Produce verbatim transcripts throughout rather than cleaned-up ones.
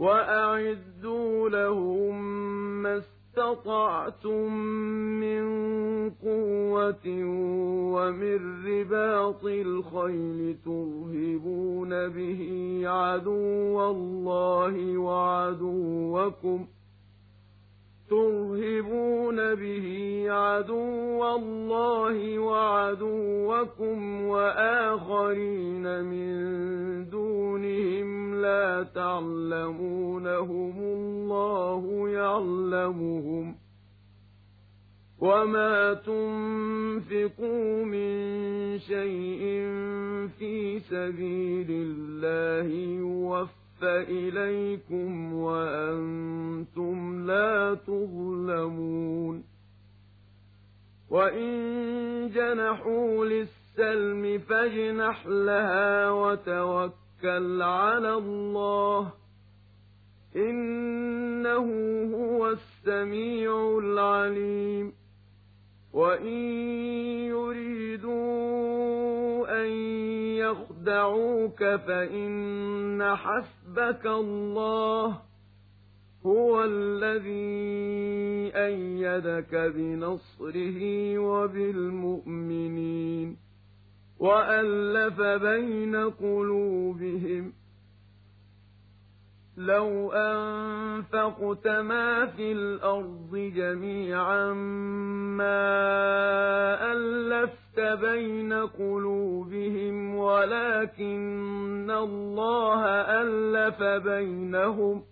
وأعدوا لهم ما استطعتم من قوة ومن رباط الخيل ترهبون به عدو الله وعدوكم ترهبون به عدو الله وعدوكم وآخرين من دونهم لا تعلمونهم الله يعلمهم وما تنفقوا من شيء في سبيل الله يوفى إليكم وأنتم لا تظلمون وإن جنحوا للسلم فاجنح لها وتوكل على الله إنه هو السميع العليم وإن يريدوا أن يخدعوك فإن حسبك الله هو الذي أيدك بنصره وبالمؤمنين وألف بين قلوبهم لو أنفقت ما في الأرض جميعا ما ألفت بين قلوبهم ولكن الله ألف بينهم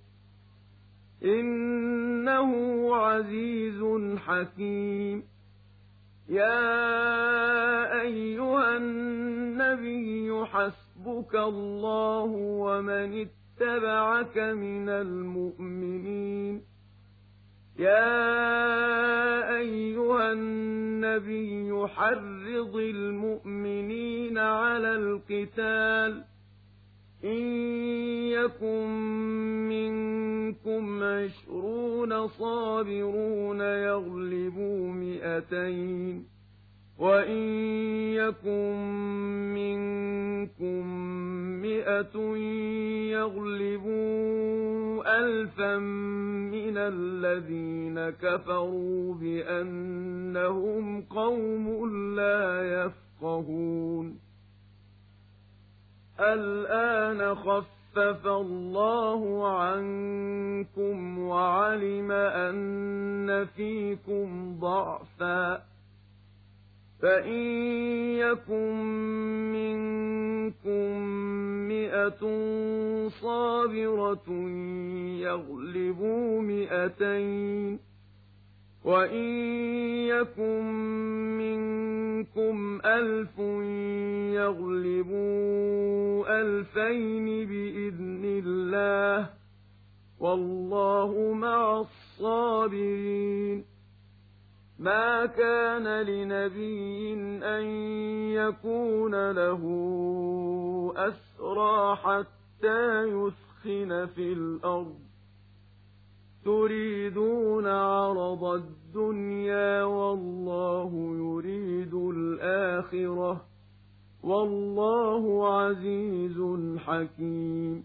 إنه عزيز حكيم يا أيها النبي حسبك الله ومن اتبعك من المؤمنين يا أيها النبي حرض المؤمنين على القتال إن يكن منكم عشرون صابرون يغلبوا مئتين وإن يكن منكم مئة يغلبوا ألفا من الذين كفروا بأنهم قوم لا يفقهون الآن خفف الله عنكم وعلم أن فيكم ضعفا فإن يكن منكم مئة صابرة يغلبوا مئتين وإن يكن منكم ألف يغلبوا ألفين بإذن الله والله مع الصابرين ما كان لنبي أن يكون له أسرى حتى يثخن في الأرض تريدون عرض الدنيا والله يريد الآخرة والله عزيز حكيم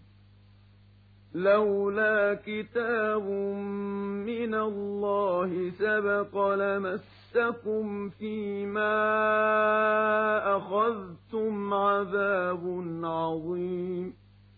لولا كتاب من الله سبق لمسكم فيما أخذتم عذاب عظيم